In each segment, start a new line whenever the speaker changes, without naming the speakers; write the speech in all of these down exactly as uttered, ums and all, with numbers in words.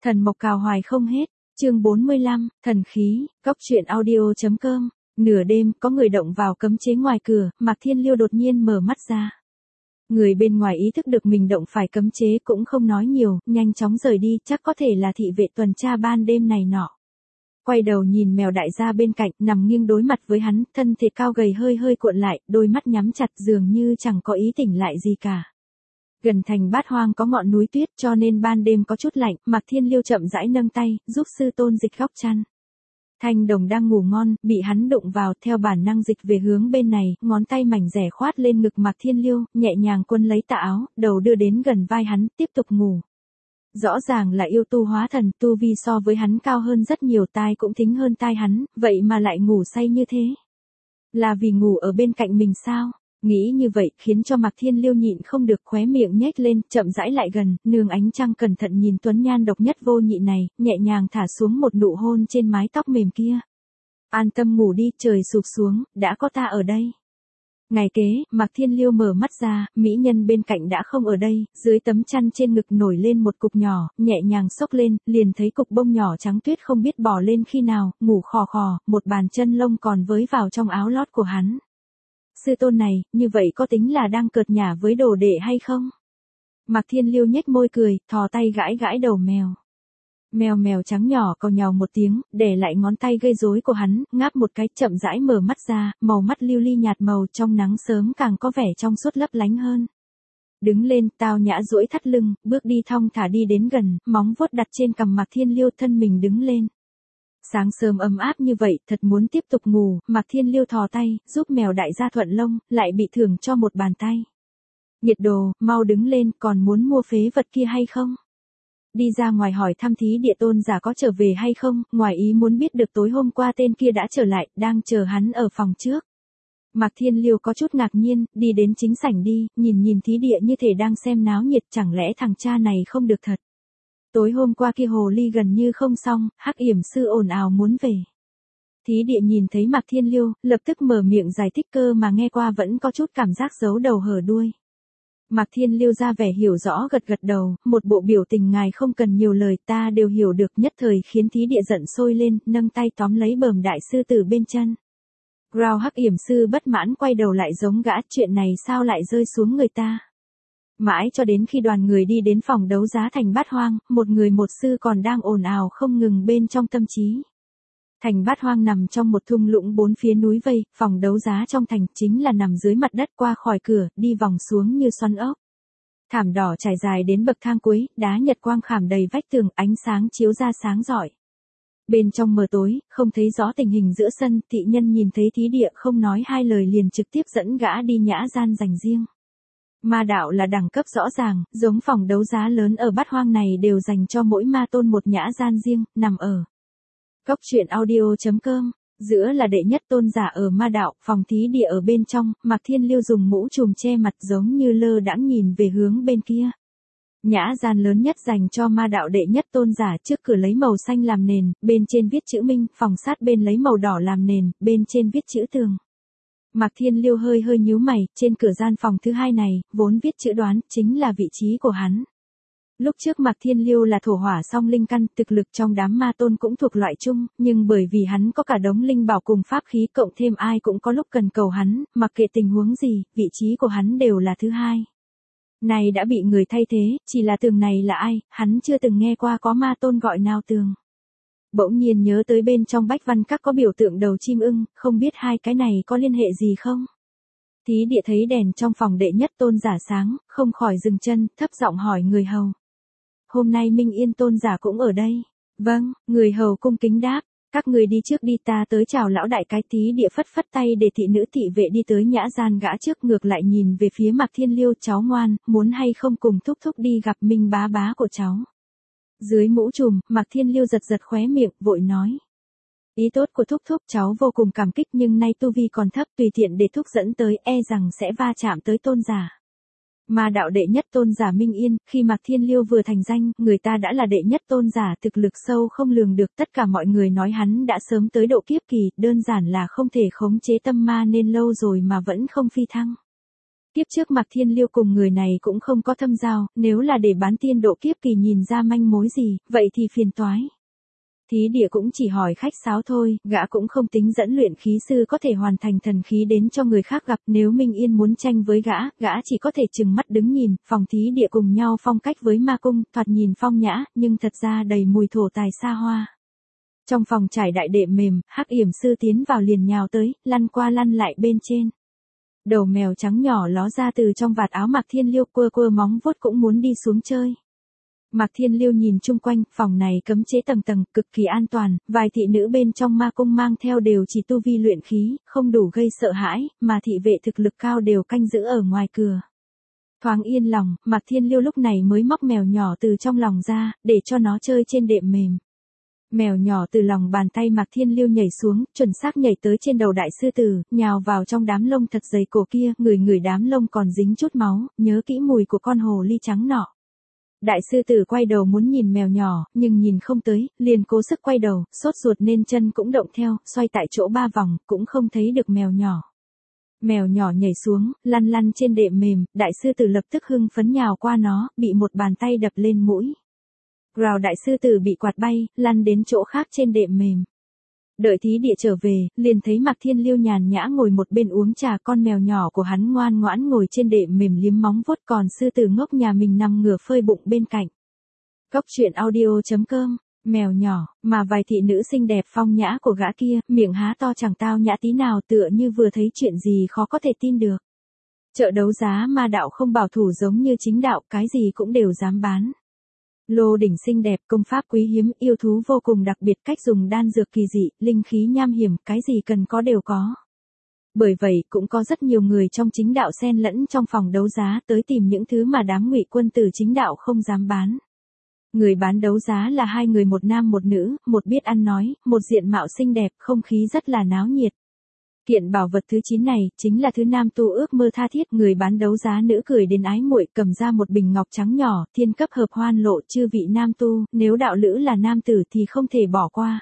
Thần mộc cào hoài không hết, chương bốn mươi lăm, thần khí, cốc truyện audio.com, nửa đêm có người động vào cấm chế ngoài cửa, Mạc Thiên Liêu đột nhiên mở mắt ra. Người bên ngoài ý thức được mình động phải cấm chế cũng không nói nhiều, nhanh chóng rời đi, chắc có thể là thị vệ tuần tra ban đêm này nọ. Quay đầu nhìn mèo đại gia bên cạnh, nằm nghiêng đối mặt với hắn, thân thể cao gầy hơi hơi cuộn lại, đôi mắt nhắm chặt dường như chẳng có ý tỉnh lại gì cả. Gần thành Bát Hoang có ngọn núi tuyết cho nên ban đêm có chút lạnh, Mạc Thiên Liêu chậm rãi nâng tay, giúp sư tôn dịch góc chăn. Thanh Đồng đang ngủ ngon, bị hắn đụng vào, theo bản năng dịch về hướng bên này, ngón tay mảnh rẻ khoát lên ngực Mạc Thiên Liêu, nhẹ nhàng quấn lấy tà áo, đầu đưa đến gần vai hắn, tiếp tục ngủ. Rõ ràng là yêu tu hóa thần, tu vi so với hắn cao hơn rất nhiều, tai cũng thính hơn tai hắn, vậy mà lại ngủ say như thế. Là vì ngủ ở bên cạnh mình sao? Nghĩ như vậy, khiến cho Mạc Thiên Liêu nhịn không được, khóe miệng nhếch lên, chậm rãi lại gần, nương ánh trăng cẩn thận nhìn tuấn nhan độc nhất vô nhị này, nhẹ nhàng thả xuống một nụ hôn trên mái tóc mềm kia. An tâm ngủ đi, trời sụp xuống, đã có ta ở đây. Ngày kế, Mạc Thiên Liêu mở mắt ra, mỹ nhân bên cạnh đã không ở đây, dưới tấm chăn trên ngực nổi lên một cục nhỏ, nhẹ nhàng xốc lên, liền thấy cục bông nhỏ trắng tuyết không biết bỏ lên khi nào, ngủ khò khò, một bàn chân lông còn với vào trong áo lót của hắn. Sư tôn này, như vậy có tính là đang cợt nhả với đồ đệ hay không? Mạc Thiên Liêu nhếch môi cười, thò tay gãi gãi đầu mèo. Mèo mèo trắng nhỏ cào nhào một tiếng, để lại ngón tay gây rối của hắn, ngáp một cái, chậm rãi mở mắt ra, màu mắt lưu ly nhạt màu trong nắng sớm càng có vẻ trong suốt lấp lánh hơn. Đứng lên, tao nhã duỗi thắt lưng, bước đi thong thả đi đến gần, móng vuốt đặt trên cằm Mạc Thiên Liêu, thân mình đứng lên. Sáng sớm ấm áp như vậy, thật muốn tiếp tục ngủ, Mạc Thiên Liêu thò tay, giúp mèo đại gia thuận lông, lại bị thưởng cho một bàn tay. Nhiệt đồ, mau đứng lên, còn muốn mua phế vật kia hay không? Đi ra ngoài hỏi thăm thí địa tôn giả có trở về hay không, ngoài ý muốn biết được tối hôm qua tên kia đã trở lại, đang chờ hắn ở phòng trước. Mạc Thiên Liêu có chút ngạc nhiên, đi đến chính sảnh đi, nhìn nhìn thí địa như thể đang xem náo nhiệt, chẳng lẽ thằng cha này không được thật. Tối hôm qua kia hồ ly gần như không xong, Hắc Yểm sư ồn ào muốn về. Thí địa nhìn thấy Mạc Thiên Liêu, lập tức mở miệng giải thích, cơ mà nghe qua vẫn có chút cảm giác giấu đầu hở đuôi. Mạc Thiên Liêu ra vẻ hiểu rõ, gật gật đầu, một bộ biểu tình ngài không cần nhiều lời, ta đều hiểu được, nhất thời khiến thí địa giận sôi lên, nâng tay tóm lấy bờm đại sư tử bên chân. Grao Hắc Yểm sư bất mãn quay đầu lại giống gã, chuyện này sao lại rơi xuống người ta. Mãi cho đến khi đoàn người đi đến phòng đấu giá thành Bát Hoang, một người một sư còn đang ồn ào không ngừng bên trong tâm trí. Thành Bát Hoang nằm trong một thung lũng bốn phía núi vây, phòng đấu giá trong thành chính là nằm dưới mặt đất, qua khỏi cửa, đi vòng xuống như xoắn ốc. Thảm đỏ trải dài đến bậc thang cuối, đá nhật quang khảm đầy vách tường, ánh sáng chiếu ra sáng rọi. Bên trong mờ tối, không thấy rõ tình hình giữa sân, thị nhân nhìn thấy thí địa không nói hai lời liền trực tiếp dẫn gã đi nhã gian dành riêng. Ma đạo là đẳng cấp rõ ràng, giống phòng đấu giá lớn ở Bát Hoang này đều dành cho mỗi ma tôn một nhã gian riêng, nằm ở cốc truyện audio.com, giữa là đệ nhất tôn giả ở ma đạo, phòng thí địa ở bên trong, Mạc Thiên Liêu dùng mũ trùm che mặt giống như lơ đãng nhìn về hướng bên kia. Nhã gian lớn nhất dành cho ma đạo đệ nhất tôn giả, trước cửa lấy màu xanh làm nền, bên trên viết chữ Minh, phòng sát bên lấy màu đỏ làm nền, bên trên viết chữ Tường. Mạc Thiên Liêu hơi hơi nhíu mày, trên cửa gian phòng thứ hai này, vốn viết chữ Đoán, chính là vị trí của hắn. Lúc trước Mạc Thiên Liêu là thổ hỏa song linh căn, thực lực trong đám ma tôn cũng thuộc loại chung, nhưng bởi vì hắn có cả đống linh bảo cùng pháp khí, cộng thêm ai cũng có lúc cần cầu hắn, mặc kệ tình huống gì, vị trí của hắn đều là thứ hai. Này đã bị người thay thế, chỉ là Tường này là ai, hắn chưa từng nghe qua có ma tôn gọi nào Tường. Bỗng nhiên nhớ tới bên trong bách văn các có biểu tượng đầu chim ưng, không biết hai cái này có liên hệ gì không? Thí địa thấy đèn trong phòng đệ nhất tôn giả sáng, không khỏi dừng chân, thấp giọng hỏi người hầu. Hôm nay Minh Yên tôn giả cũng ở đây. Vâng, người hầu cung kính đáp, các người đi trước đi, ta tới chào lão đại. Cái thí địa phất phất tay để thị nữ thị vệ đi tới nhã gian gã trước, ngược lại nhìn về phía Mạc Thiên Liêu, cháu ngoan, muốn hay không cùng thúc thúc đi gặp Minh bá bá của cháu. Dưới mũ trùm, Mạc Thiên Liêu giật giật khóe miệng, vội nói. Ý tốt của thúc thúc cháu vô cùng cảm kích, nhưng nay tu vi còn thấp, tùy tiện để thúc dẫn tới, e rằng sẽ va chạm tới tôn giả. Ma đạo đệ nhất tôn giả Minh Yên, khi Mạc Thiên Liêu vừa thành danh, người ta đã là đệ nhất tôn giả, thực lực sâu không lường được, tất cả mọi người nói hắn đã sớm tới độ kiếp kỳ, đơn giản là không thể khống chế tâm ma nên lâu rồi mà vẫn không phi thăng. Kiếp trước Mạc Thiên Liêu cùng người này cũng không có thâm giao, nếu là để bán tiên độ kiếp kỳ nhìn ra manh mối gì, vậy thì phiền toái. Thí địa cũng chỉ hỏi khách sáo thôi, gã cũng không tính dẫn luyện khí sư có thể hoàn thành thần khí đến cho người khác gặp, nếu Minh Yên muốn tranh với gã, gã chỉ có thể chừng mắt đứng nhìn, phòng thí địa cùng nhau phong cách với ma cung, thoạt nhìn phong nhã, nhưng thật ra đầy mùi thổ tài xa hoa. Trong phòng trải đại đệm mềm, Hắc Yểm sư tiến vào liền nhào tới, lăn qua lăn lại bên trên. Đầu mèo trắng nhỏ ló ra từ trong vạt áo Mạc Thiên Liêu, quơ quơ móng vuốt cũng muốn đi xuống chơi. Mạc Thiên Liêu nhìn chung quanh, phòng này cấm chế tầng tầng, cực kỳ an toàn, vài thị nữ bên trong ma cung mang theo đều chỉ tu vi luyện khí, không đủ gây sợ hãi, mà thị vệ thực lực cao đều canh giữ ở ngoài cửa. Thoáng yên lòng, Mạc Thiên Liêu lúc này mới móc mèo nhỏ từ trong lòng ra, để cho nó chơi trên đệm mềm. Mèo nhỏ từ lòng bàn tay Mạc Thiên Liêu nhảy xuống, chuẩn xác nhảy tới trên đầu đại sư tử, nhào vào trong đám lông thật dày cổ kia, ngửi ngửi đám lông còn dính chút máu, nhớ kỹ mùi của con hồ ly trắng nọ. Đại sư tử quay đầu muốn nhìn mèo nhỏ, nhưng nhìn không tới, liền cố sức quay đầu, sốt ruột nên chân cũng động theo, xoay tại chỗ ba vòng, cũng không thấy được mèo nhỏ. Mèo nhỏ nhảy xuống, lăn lăn trên đệm mềm, đại sư tử lập tức hưng phấn nhào qua nó, bị một bàn tay đập lên mũi. Rào đại sư tử bị quạt bay, lăn đến chỗ khác trên đệm mềm. Đợi thí địa trở về, liền thấy Mạc Thiên Liêu nhàn nhã ngồi một bên uống trà, con mèo nhỏ của hắn ngoan ngoãn ngồi trên đệm mềm liếm móng vuốt, còn sư tử ngốc nhà mình nằm ngửa phơi bụng bên cạnh. Góc truyện audio chấm com, mèo nhỏ, mà vài thị nữ xinh đẹp phong nhã của gã kia, miệng há to chẳng tao nhã tí nào, tựa như vừa thấy chuyện gì khó có thể tin được. Chợ đấu giá ma đạo không bảo thủ giống như chính đạo, cái gì cũng đều dám bán. Lô đỉnh xinh đẹp, công pháp quý hiếm, yêu thú vô cùng đặc biệt, cách dùng đan dược kỳ dị, linh khí nham hiểm, cái gì cần có đều có. Bởi vậy, cũng có rất nhiều người trong chính đạo xen lẫn trong phòng đấu giá tới tìm những thứ mà đám ngụy quân tử chính đạo không dám bán. Người bán đấu giá là hai người, một nam một nữ, một biết ăn nói, một diện mạo xinh đẹp, không khí rất là náo nhiệt. Kiện bảo vật thứ chín này, chính là thứ nam tu ước mơ tha thiết, người bán đấu giá nữ cười đến ái muội, cầm ra một bình ngọc trắng nhỏ, thiên cấp hợp hoan lộ, chư vị nam tu, nếu đạo lữ là nam tử thì không thể bỏ qua.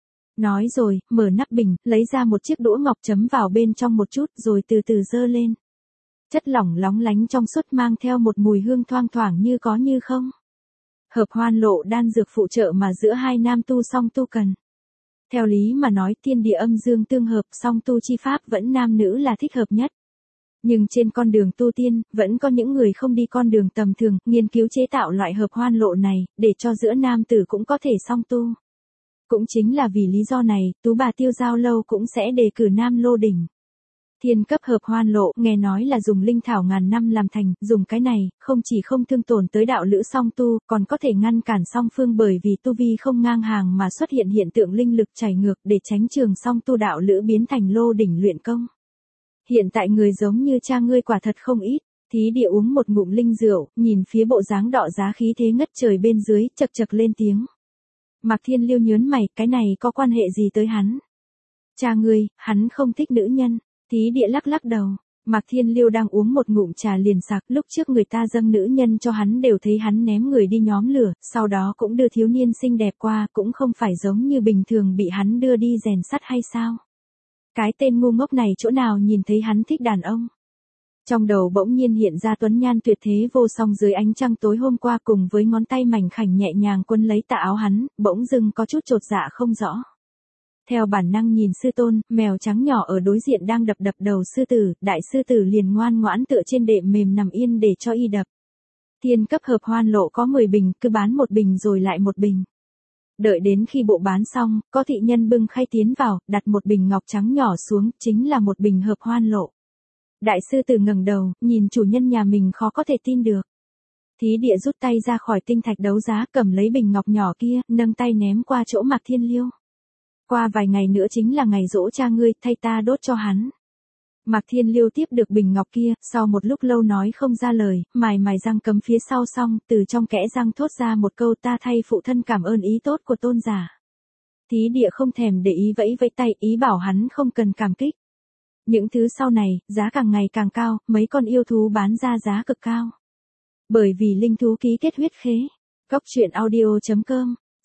Nói rồi, mở nắp bình, lấy ra một chiếc đũa ngọc chấm vào bên trong một chút, rồi từ từ dơ lên. Chất lỏng lóng lánh trong suốt mang theo một mùi hương thoang thoảng như có như không. Hợp hoan lộ đan dược phụ trợ mà giữa hai nam tu song tu cần. Theo lý mà nói, thiên địa âm dương tương hợp, song tu chi pháp vẫn nam nữ là thích hợp nhất. Nhưng trên con đường tu tiên, vẫn có những người không đi con đường tầm thường, nghiên cứu chế tạo loại hợp hoan lộ này, để cho giữa nam tử cũng có thể song tu. Cũng chính là vì lý do này, tú bà Tiêu Giao Lâu cũng sẽ đề cử nam lô đỉnh. Thiên cấp hợp hoan lộ, nghe nói là dùng linh thảo ngàn năm làm thành, dùng cái này, không chỉ không thương tổn tới đạo lữ song tu, còn có thể ngăn cản song phương bởi vì tu vi không ngang hàng mà xuất hiện hiện tượng linh lực chảy ngược, để tránh trường song tu đạo lữ biến thành lô đỉnh luyện công. Hiện tại người giống như cha ngươi quả thật không ít. Thí địa uống một ngụm linh rượu, nhìn phía bộ dáng đọ giá khí thế ngất trời bên dưới, chật chật lên tiếng. Mạc Thiên Liêu nhớn mày, cái này có quan hệ gì tới hắn? Cha ngươi, hắn không thích nữ nhân. Thí địa lắc lắc đầu, Mạc Thiên Liêu đang uống một ngụm trà liền sặc, lúc trước người ta dâng nữ nhân cho hắn đều thấy hắn ném người đi nhóm lửa, sau đó cũng đưa thiếu niên xinh đẹp qua, cũng không phải giống như bình thường bị hắn đưa đi rèn sắt hay sao? Cái tên ngu ngốc này chỗ nào nhìn thấy hắn thích đàn ông? Trong đầu bỗng nhiên hiện ra tuấn nhan tuyệt thế vô song dưới ánh trăng tối hôm qua, cùng với ngón tay mảnh khảnh nhẹ nhàng quấn lấy tà áo hắn, bỗng dưng có chút chột dạ không rõ. Theo bản năng nhìn sư tôn, mèo trắng nhỏ ở đối diện đang đập đập đầu sư tử, đại sư tử liền ngoan ngoãn tựa trên đệm mềm nằm yên để cho y đập. Thiên cấp hợp hoan lộ có mười bình, cứ bán một bình rồi lại một bình. Đợi đến khi bộ bán xong, có thị nhân bưng khay tiến vào, đặt một bình ngọc trắng nhỏ xuống, chính là một bình hợp hoan lộ. Đại sư tử ngẩng đầu, nhìn chủ nhân nhà mình khó có thể tin được. Thí địa rút tay ra khỏi tinh thạch đấu giá, cầm lấy bình ngọc nhỏ kia, nâng tay ném qua chỗ Mạc Thiên Liêu. Qua vài ngày nữa chính là ngày giỗ cha ngươi, thay ta đốt cho hắn. Mạc Thiên Liêu tiếp được bình ngọc kia, sau một lúc lâu nói không ra lời, mài mài răng cấm phía sau xong, từ trong kẽ răng thốt ra một câu, ta thay phụ thân cảm ơn ý tốt của tôn giả. Thí địa không thèm để ý, vẫy vẫy tay, ý bảo hắn không cần cảm kích. Những thứ sau này, giá càng ngày càng cao, mấy con yêu thú bán ra giá cực cao. Bởi vì linh thú ký kết huyết khế. Góc truyện audio chấm com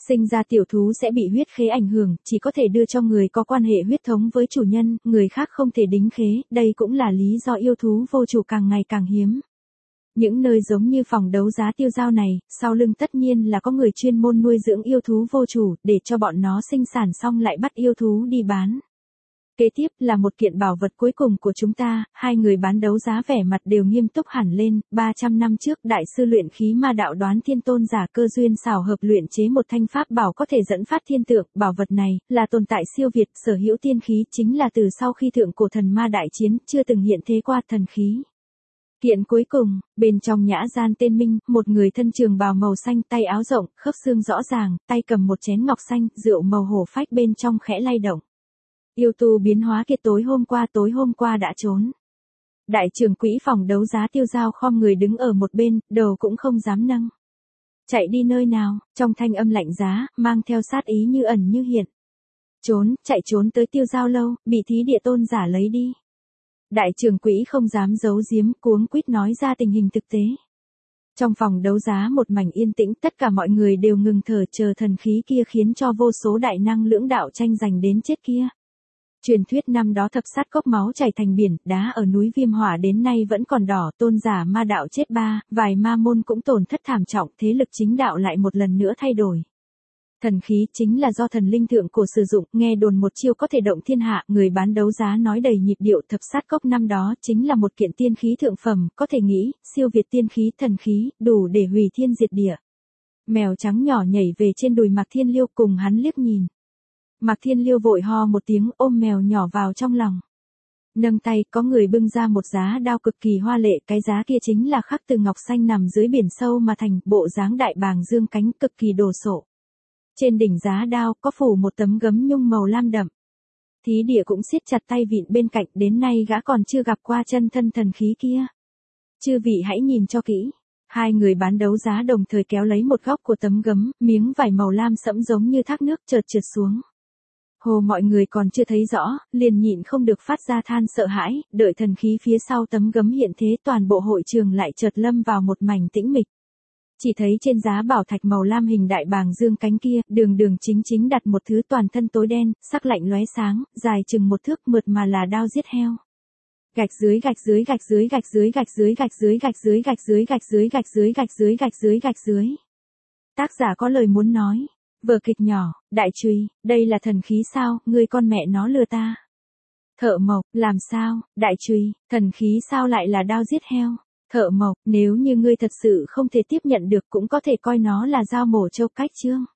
Sinh ra tiểu thú sẽ bị huyết khế ảnh hưởng, chỉ có thể đưa cho người có quan hệ huyết thống với chủ nhân, người khác không thể đính khế, đây cũng là lý do yêu thú vô chủ càng ngày càng hiếm. Những nơi giống như phòng đấu giá tiêu dao này, sau lưng tất nhiên là có người chuyên môn nuôi dưỡng yêu thú vô chủ, để cho bọn nó sinh sản xong lại bắt yêu thú đi bán. Kế tiếp là một kiện bảo vật cuối cùng của chúng ta, hai người bán đấu giá vẻ mặt đều nghiêm túc hẳn lên, ba trăm năm trước đại sư luyện khí ma đạo Đoán Thiên Tôn giả cơ duyên xảo hợp luyện chế một thanh pháp bảo có thể dẫn phát thiên tượng, bảo vật này là tồn tại siêu việt, sở hữu tiên khí, chính là từ sau khi thượng cổ thần ma đại chiến, chưa từng hiện thế qua thần khí. Kiện cuối cùng, bên trong nhã gian tên Minh, một người thân trường bào màu xanh, tay áo rộng, khớp xương rõ ràng, tay cầm một chén ngọc xanh, rượu màu hổ phách bên trong khẽ lay động. Yêu tu biến hóa kia tối hôm qua tối hôm qua đã trốn. Đại trưởng quỹ phòng đấu giá tiêu dao khom người đứng ở một bên, đầu cũng không dám nâng. Chạy đi nơi nào, trong thanh âm lạnh giá, mang theo sát ý như ẩn như hiện. Trốn, chạy trốn tới tiêu dao lâu, bị thí địa tôn giả lấy đi. Đại trưởng quỹ không dám giấu giếm, cuống quýt nói ra tình hình thực tế. Trong phòng đấu giá một mảnh yên tĩnh, tất cả mọi người đều ngừng thở chờ thần khí kia khiến cho vô số đại năng lưỡng đạo tranh giành đến chết kia. Truyền thuyết năm đó thập sát cốc máu chảy thành biển, đá ở núi Viêm Hỏa đến nay vẫn còn đỏ, tôn giả ma đạo chết ba, vài ma môn cũng tổn thất thảm trọng, thế lực chính đạo lại một lần nữa thay đổi. Thần khí chính là do thần linh thượng cổ sử dụng, nghe đồn một chiêu có thể động thiên hạ, người bán đấu giá nói đầy nhịp điệu, thập sát cốc năm đó chính là một kiện tiên khí thượng phẩm, có thể nghĩ, siêu việt tiên khí, thần khí, đủ để hủy thiên diệt địa. Mèo trắng nhỏ nhảy về trên đùi Mạc Thiên Liêu cùng hắn liếc nhìn. Mạc Thiên Liêu vội ho một tiếng ôm mèo nhỏ vào trong lòng. Nâng tay có người bưng ra một giá đao cực kỳ hoa lệ, cái giá kia chính là khắc từ ngọc xanh nằm dưới biển sâu mà thành, bộ dáng đại bàng dương cánh cực kỳ đồ sộ. Trên đỉnh giá đao có phủ một tấm gấm nhung màu lam đậm. Thí địa cũng siết chặt tay vịn bên cạnh, đến nay gã còn chưa gặp qua chân thân thần khí kia. Chư vị hãy nhìn cho kỹ. Hai người bán đấu giá đồng thời kéo lấy một góc của tấm gấm, miếng vải màu lam sẫm giống như thác nước chợt trượt xuống. Hồ mọi người còn chưa thấy rõ, liền nhịn không được phát ra than sợ hãi, đợi thần khí phía sau tấm gấm hiện thế toàn bộ hội trường lại chợt lâm vào một mảnh tĩnh mịch. Chỉ thấy trên giá bảo thạch màu lam hình đại bàng dương cánh kia, đường đường chính chính đặt một thứ toàn thân tối đen, sắc lạnh lóe sáng, dài chừng một thước mượt mà là đao giết heo. Gạch dưới gạch dưới gạch dưới gạch dưới gạch dưới gạch dưới gạch dưới gạch dưới gạch dưới gạch dưới gạch dưới gạch dưới gạch dưới. Tác giả có lời muốn nói. Vở kịch nhỏ, đại trùy, đây là thần khí sao, ngươi con mẹ nó lừa ta. Thợ mộc, làm sao, đại trùy, thần khí sao lại là đao giết heo. Thợ mộc, nếu như ngươi thật sự không thể tiếp nhận được cũng có thể coi nó là dao mổ trâu cách chương.